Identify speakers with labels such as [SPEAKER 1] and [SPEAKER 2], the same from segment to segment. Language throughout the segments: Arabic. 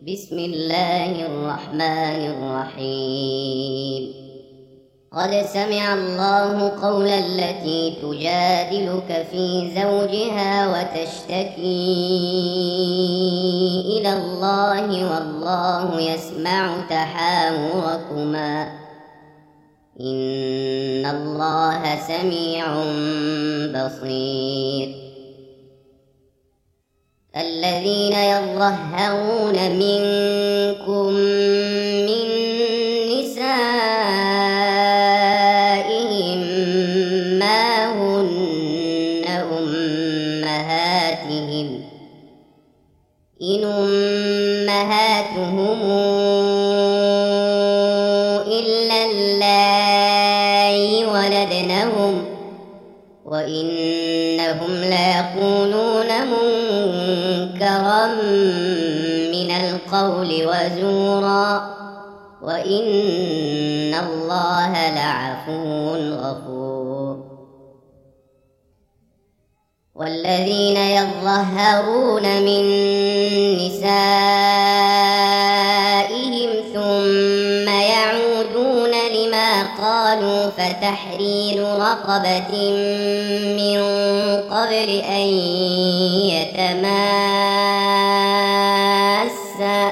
[SPEAKER 1] بسم الله الرحمن الرحيم. قد سمع الله قول التي تجادلك في زوجها وتشتكي إلى الله والله يسمع تحاوركما إن الله سميع بصير. الذين يظهرون منكم من نسائهم ما هن أمهاتهم إن أمهاتهم إلا اللائي ولدنهم وإنهم ليقولون منكرا من القول وزورا وإن الله لعفو غفور. والذين يظهرون من نسائهم ثم يعودون لما قالوا فتحرير رقبة من قبل أن يتماسا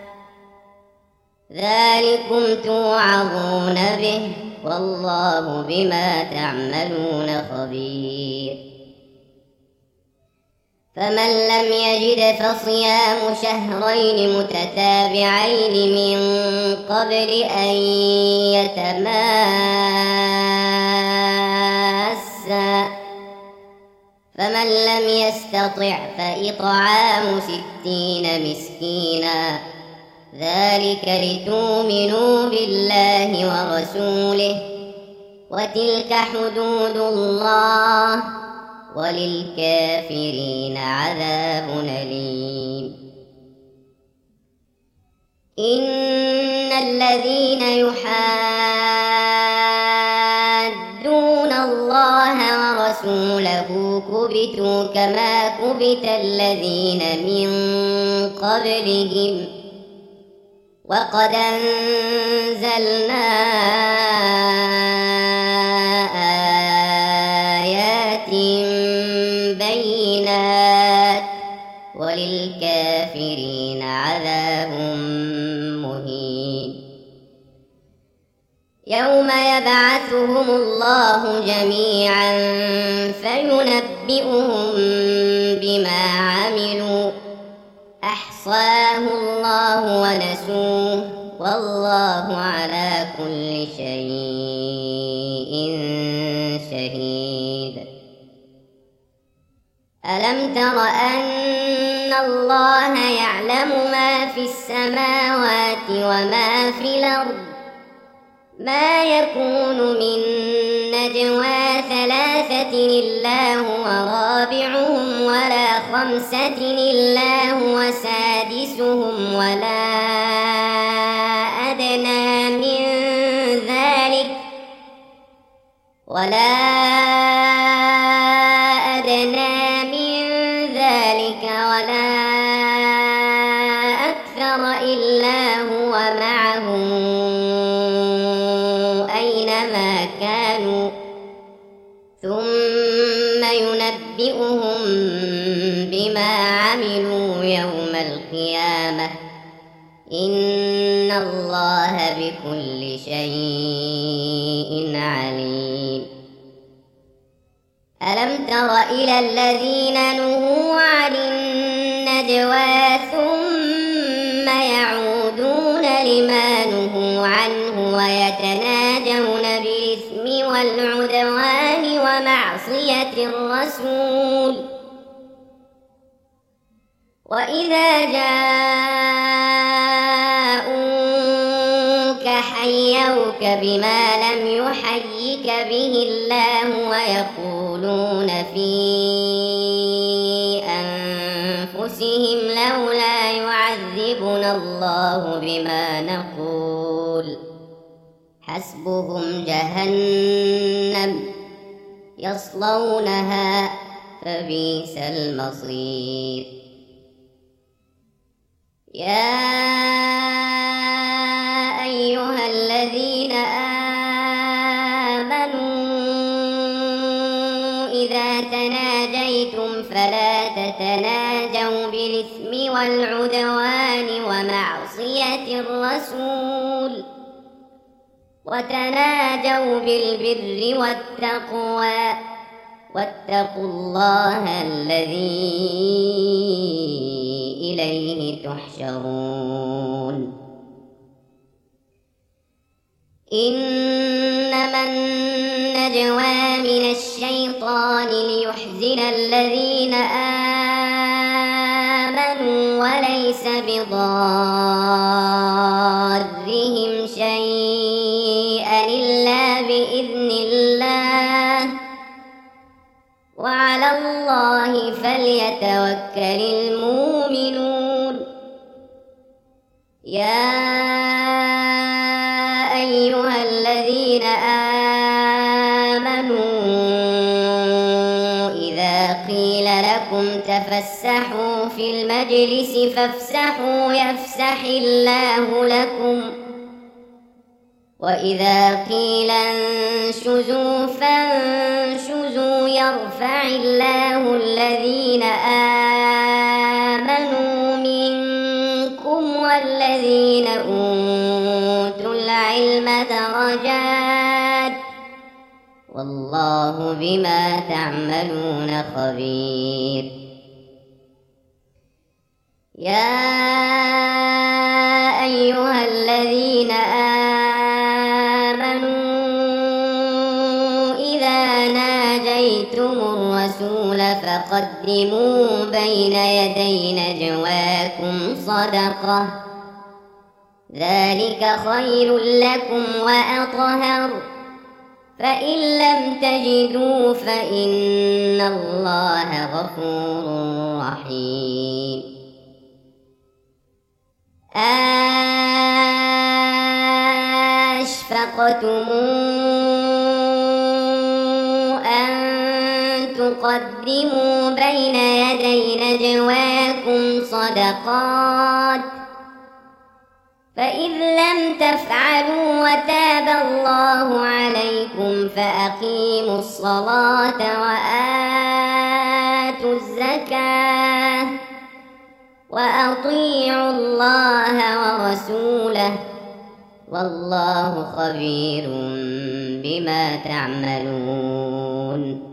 [SPEAKER 1] ذلكم توعظون به والله بما تعملون خبير. فمن لم يجد فصيام شهرين متتابعين من قبل أن يتماسا فمن لم يستطع فإطعام 60 مسكينا ذلك لتؤمنوا بالله ورسوله وتلك حدود الله وللكافرين عذاب أليم. إن الذين يحادون الله ورسوله كبتوا كما كبت الذين من قبلهم وقد أنزلنا آيات بينات وللكافرين عذاب مهين. يوم يبعثهم الله جميعا فينبئهم بما عملوا أحصاه الله ونسوه والله على كل شيء شهيد. ألم تر أن الله يعلم ما في السماوات وما في الأرض ما يكون من نجوى 3 إلا هو رابعهم ولا 5 إلا هو سادسهم ولا أدنى من ذلك ولا أكثر إلا هو معهم أينما كانوا ثم ينبئهم بما عملوا يوم القيامة إن الله بكل شيء عليم. ألم تر إلى الذين نهوا عن النجوى ثم يعودون لما نهوا عنه ويتناجون بالإثم والعدوان ومعصية الرسول وإذا جاءوك حيوك بما لم يحيك به الله ويقولون في أنفسهم لولا يعذبنا الله بما نقول حسبهم جهنم يصلونها فبئس المصير. يا والعدوان ومعصية الرسول وتناجوا بالبر والتقوى واتقوا الله الذي إليه تحشرون إنما النجوى من الشيطان ليحزن الذين آمنوا وليس بضارهم شيئا إلا بإذن الله وعلى الله فليتوكل المؤمنون يا أيها الذين آمنوا إذا قيل لكم تفسحوا في المجلس فافسحوا يفسح الله لكم وإذا قيل انشزوا فانشزوا يرفع الله الذين آمنوا منكم والذين أوتوا العلم درجات والله بما تعملون خبير يا أيها الذين آمنوا إذا ناجيتم الرسول فقدموا بين يدي نجواكم صدقة ذلك خير لكم وأطهر فإن لم تجدوا فإن الله غفور رحيم أشفقتم أن تقدموا بين يدي نجواكم صدقات فإذ لم تفعلوا وتاب الله عليكم فأقيموا الصلاة وآتوا الزكاة وأطيعوا الله ورسوله والله خبير بما تعملون